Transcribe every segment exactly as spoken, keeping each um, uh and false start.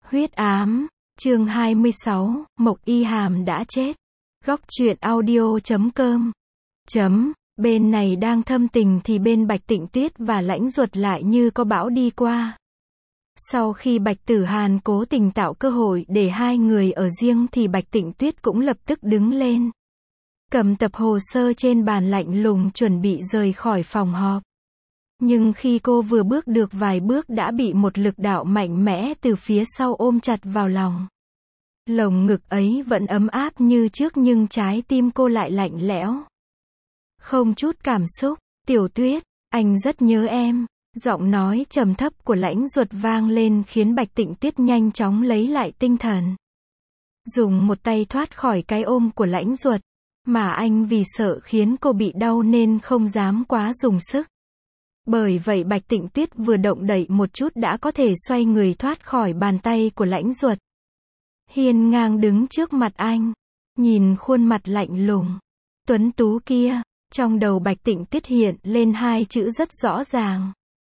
Huyết ám, chương hai mươi sáu, Mộc Y Hàm đã chết. Góc truyện audio chấm com. Chấm, bên này đang thâm tình thì bên Bạch Tịnh Tuyết và Lãnh Duật lại như có bão đi qua. Sau khi Bạch Tử Hàn cố tình tạo cơ hội để hai người ở riêng thì Bạch Tịnh Tuyết cũng lập tức đứng lên. Cầm tập hồ sơ trên bàn lạnh lùng chuẩn bị rời khỏi phòng họp. Nhưng khi cô vừa bước được vài bước đã bị một lực đạo mạnh mẽ từ phía sau ôm chặt vào lòng. Lồng ngực ấy vẫn ấm áp như trước nhưng trái tim cô lại lạnh lẽo. Không chút cảm xúc, Tiểu Tuyết, anh rất nhớ em. Giọng nói trầm thấp của Lãnh Duật vang lên khiến Bạch Tịnh Tuyết nhanh chóng lấy lại tinh thần. Dùng một tay thoát khỏi cái ôm của Lãnh Duật, mà anh vì sợ khiến cô bị đau nên không dám quá dùng sức. Bởi vậy Bạch Tịnh Tuyết vừa động đậy một chút đã có thể xoay người thoát khỏi bàn tay của Lãnh Duật. Hiên ngang đứng trước mặt anh, nhìn khuôn mặt lạnh lùng, tuấn tú kia, trong đầu Bạch Tịnh Tuyết hiện lên hai chữ rất rõ ràng.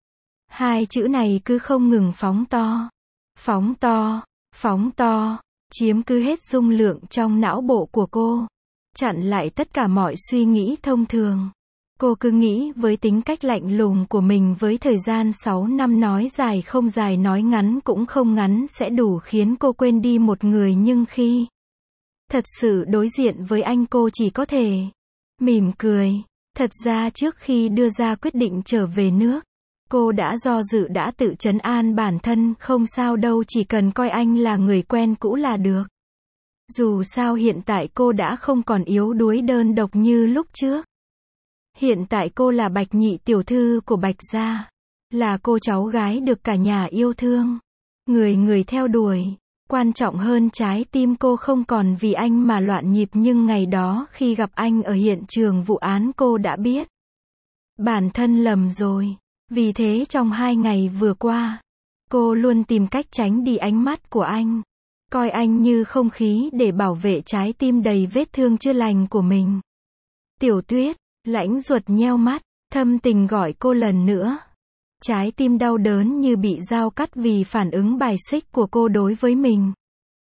Hai chữ này cứ không ngừng phóng to, phóng to, phóng to, chiếm cứ hết dung lượng trong não bộ của cô, chặn lại tất cả mọi suy nghĩ thông thường. Cô cứ nghĩ với tính cách lạnh lùng của mình với thời gian sáu năm nói dài không dài nói ngắn cũng không ngắn sẽ đủ khiến cô quên đi một người nhưng khi thật sự đối diện với anh cô chỉ có thể mỉm cười. Thật ra trước khi đưa ra quyết định trở về nước, cô đã do dự đã tự trấn an bản thân không sao đâu chỉ cần coi anh là người quen cũ là được. Dù sao hiện tại cô đã không còn yếu đuối đơn độc như lúc trước. Hiện tại cô là Bạch nhị tiểu thư của Bạch gia, là cô cháu gái được cả nhà yêu thương, người người theo đuổi. Quan trọng hơn trái tim cô không còn vì anh mà loạn nhịp nhưng ngày đó khi gặp anh ở hiện trường vụ án cô đã biết bản thân lầm rồi. Vì thế trong hai ngày vừa qua, cô luôn tìm cách tránh đi ánh mắt của anh, coi anh như không khí để bảo vệ trái tim đầy vết thương chưa lành của mình. Tiểu Tuyết, Lãnh Duật nheo mắt, thâm tình gọi cô lần nữa. Trái tim đau đớn như bị dao cắt vì phản ứng bài xích của cô đối với mình.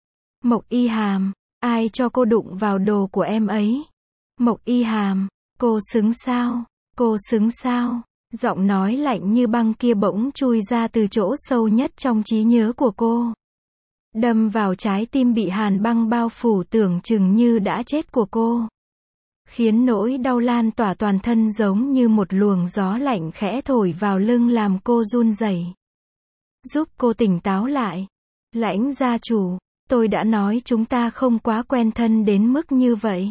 Mộc Y Hàm, ai cho cô đụng vào đồ của em ấy? Mộc Y Hàm, cô xứng sao? Cô xứng sao? Giọng nói lạnh như băng kia bỗng chui ra từ chỗ sâu nhất trong trí nhớ của cô. Đâm vào trái tim bị hàn băng bao phủ tưởng chừng như đã chết của cô. Khiến nỗi đau lan tỏa toàn thân giống như một luồng gió lạnh khẽ thổi vào lưng làm cô run rẩy. Giúp cô tỉnh táo lại. Lãnh gia chủ, tôi đã nói chúng ta không quá quen thân đến mức như vậy.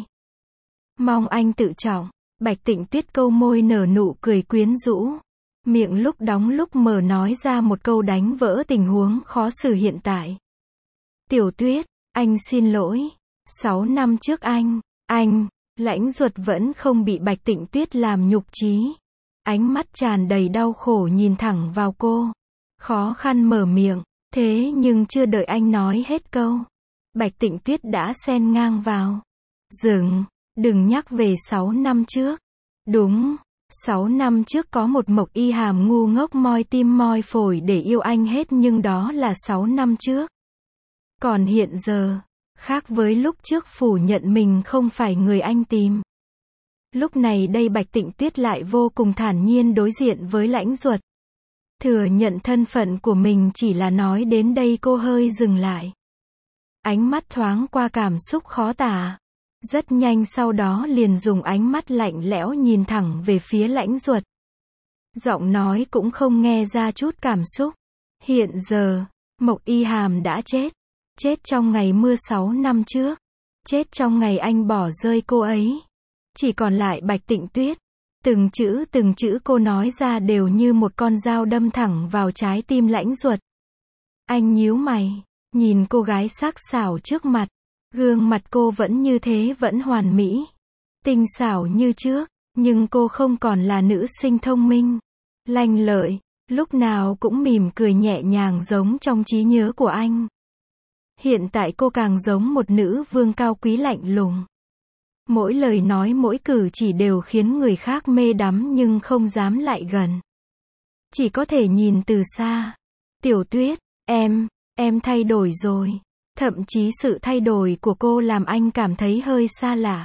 Mong anh tự trọng. Bạch Tịnh Tuyết câu môi nở nụ cười quyến rũ. Miệng lúc đóng lúc mở nói ra một câu đánh vỡ tình huống khó xử hiện tại. Tiểu Tuyết, anh xin lỗi. Sáu năm trước anh, anh, Lãnh Duật vẫn không bị Bạch Tịnh Tuyết làm nhục chí. Ánh mắt tràn đầy đau khổ nhìn thẳng vào cô. Khó khăn mở miệng, thế nhưng chưa đợi anh nói hết câu. Bạch Tịnh Tuyết đã xen ngang vào. Dừng, đừng nhắc về sáu năm trước. Đúng, sáu năm trước có một Mộc Y Hàm ngu ngốc moi tim moi phổi để yêu anh hết nhưng đó là sáu năm trước. Còn hiện giờ, khác với lúc trước phủ nhận mình không phải người anh tìm. Lúc này đây Bạch Tịnh Tuyết lại vô cùng thản nhiên đối diện với Lãnh Duật. Thừa nhận thân phận của mình chỉ là nói đến đây cô hơi dừng lại. Ánh mắt thoáng qua cảm xúc khó tả. Rất nhanh sau đó liền dùng ánh mắt lạnh lẽo nhìn thẳng về phía Lãnh Duật. Giọng nói cũng không nghe ra chút cảm xúc. Hiện giờ, Mộc Y Hàm đã chết. Chết trong ngày mưa sáu năm trước. Chết trong ngày anh bỏ rơi cô ấy. Chỉ còn lại Bạch Tịnh Tuyết. Từng chữ từng chữ cô nói ra đều như một con dao đâm thẳng vào trái tim Lãnh Duật. Anh nhíu mày, nhìn cô gái sắc sảo trước mặt. Gương mặt cô vẫn như thế vẫn hoàn mỹ. Tinh xảo như trước, nhưng cô không còn là nữ sinh thông minh, lanh lợi, lúc nào cũng mỉm cười nhẹ nhàng giống trong trí nhớ của anh. Hiện tại cô càng giống một nữ vương cao quý lạnh lùng. Mỗi lời nói mỗi cử chỉ đều khiến người khác mê đắm nhưng không dám lại gần. Chỉ có thể nhìn từ xa. Tiểu Tuyết, em, Em thay đổi rồi. Thậm chí sự thay đổi của cô làm anh cảm thấy hơi xa lạ.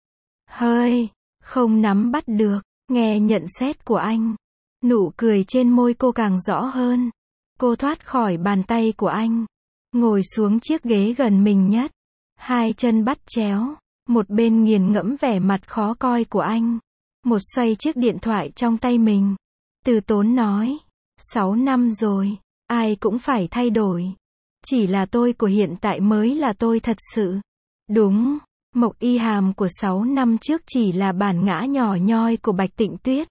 Hơi, không nắm bắt được. Nghe nhận xét của anh. Nụ cười trên môi cô càng rõ hơn. Cô thoát khỏi bàn tay của anh. Ngồi xuống chiếc ghế gần mình nhất. Hai chân bắt chéo. Một bên nghiền ngẫm vẻ mặt khó coi của anh. Một xoay chiếc điện thoại trong tay mình. Từ tốn nói. Sáu năm rồi. Ai cũng phải thay đổi. Chỉ là tôi của hiện tại mới là tôi thật sự. Đúng. Mộc Y Hàm của sáu năm trước chỉ là bản ngã nhỏ nhoi của Bạch Tịnh Tuyết.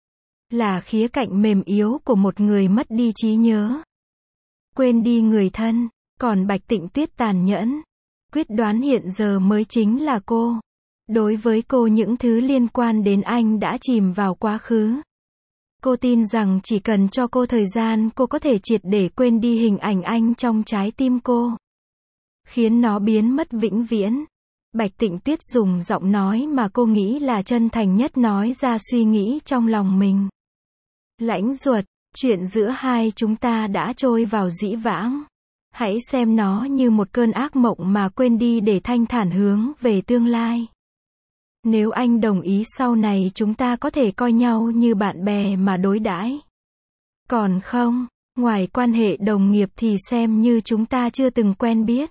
Là khía cạnh mềm yếu của một người mất đi trí nhớ. Quên đi người thân. Còn Bạch Tịnh Tuyết tàn nhẫn. Quyết đoán hiện giờ mới chính là cô. Đối với cô những thứ liên quan đến anh đã chìm vào quá khứ. Cô tin rằng chỉ cần cho cô thời gian cô có thể triệt để quên đi hình ảnh anh trong trái tim cô. Khiến nó biến mất vĩnh viễn. Bạch Tịnh Tuyết dùng giọng nói mà cô nghĩ là chân thành nhất nói ra suy nghĩ trong lòng mình. Lãnh Duật, chuyện giữa hai chúng ta đã trôi vào dĩ vãng. Hãy xem nó như một cơn ác mộng mà quên đi để thanh thản hướng về tương lai. Nếu anh đồng ý sau này chúng ta có thể coi nhau như bạn bè mà đối đãi. Còn không, ngoài quan hệ đồng nghiệp thì xem như chúng ta chưa từng quen biết.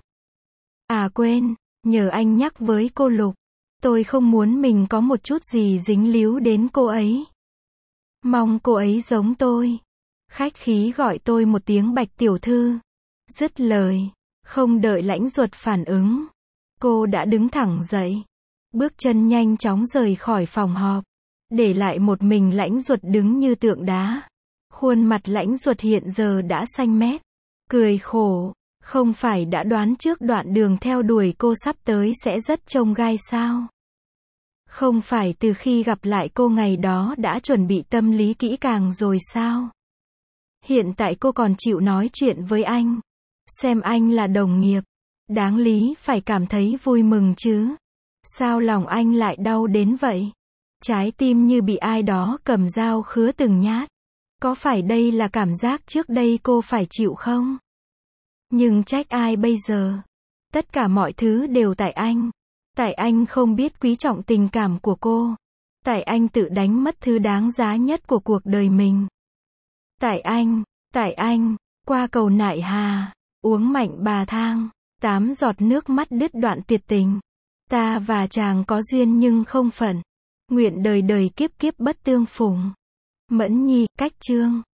À quên, nhờ anh nhắc với cô Lục. Tôi không muốn mình có một chút gì dính líu đến cô ấy. Mong cô ấy giống tôi. Khách khí gọi tôi một tiếng Bạch tiểu thư. Dứt lời, không đợi Lãnh Duật phản ứng. Cô đã đứng thẳng dậy. Bước chân nhanh chóng rời khỏi phòng họp. Để lại một mình Lãnh Duật đứng như tượng đá. Khuôn mặt Lãnh Duật hiện giờ đã xanh mét. Cười khổ. Không phải đã đoán trước đoạn đường theo đuổi cô sắp tới sẽ rất chông gai sao? Không phải từ khi gặp lại cô ngày đó đã chuẩn bị tâm lý kỹ càng rồi sao? Hiện tại cô còn chịu nói chuyện với anh. Xem anh là đồng nghiệp. Đáng lý phải cảm thấy vui mừng chứ. Sao lòng anh lại đau đến vậy? Trái tim như bị ai đó cầm dao khứa từng nhát. Có phải đây là cảm giác trước đây cô phải chịu không? Nhưng trách ai bây giờ? Tất cả mọi thứ đều tại anh. Tại anh không biết quý trọng tình cảm của cô. Tại anh tự đánh mất thứ đáng giá nhất của cuộc đời mình. Tại anh, tại anh, qua cầu nại hà, uống mạnh bà thang, tám giọt nước mắt đứt đoạn tuyệt tình. Ta và chàng có duyên nhưng không phận. Nguyện đời đời kiếp kiếp bất tương phùng. Mẫn Nhi, cách chương.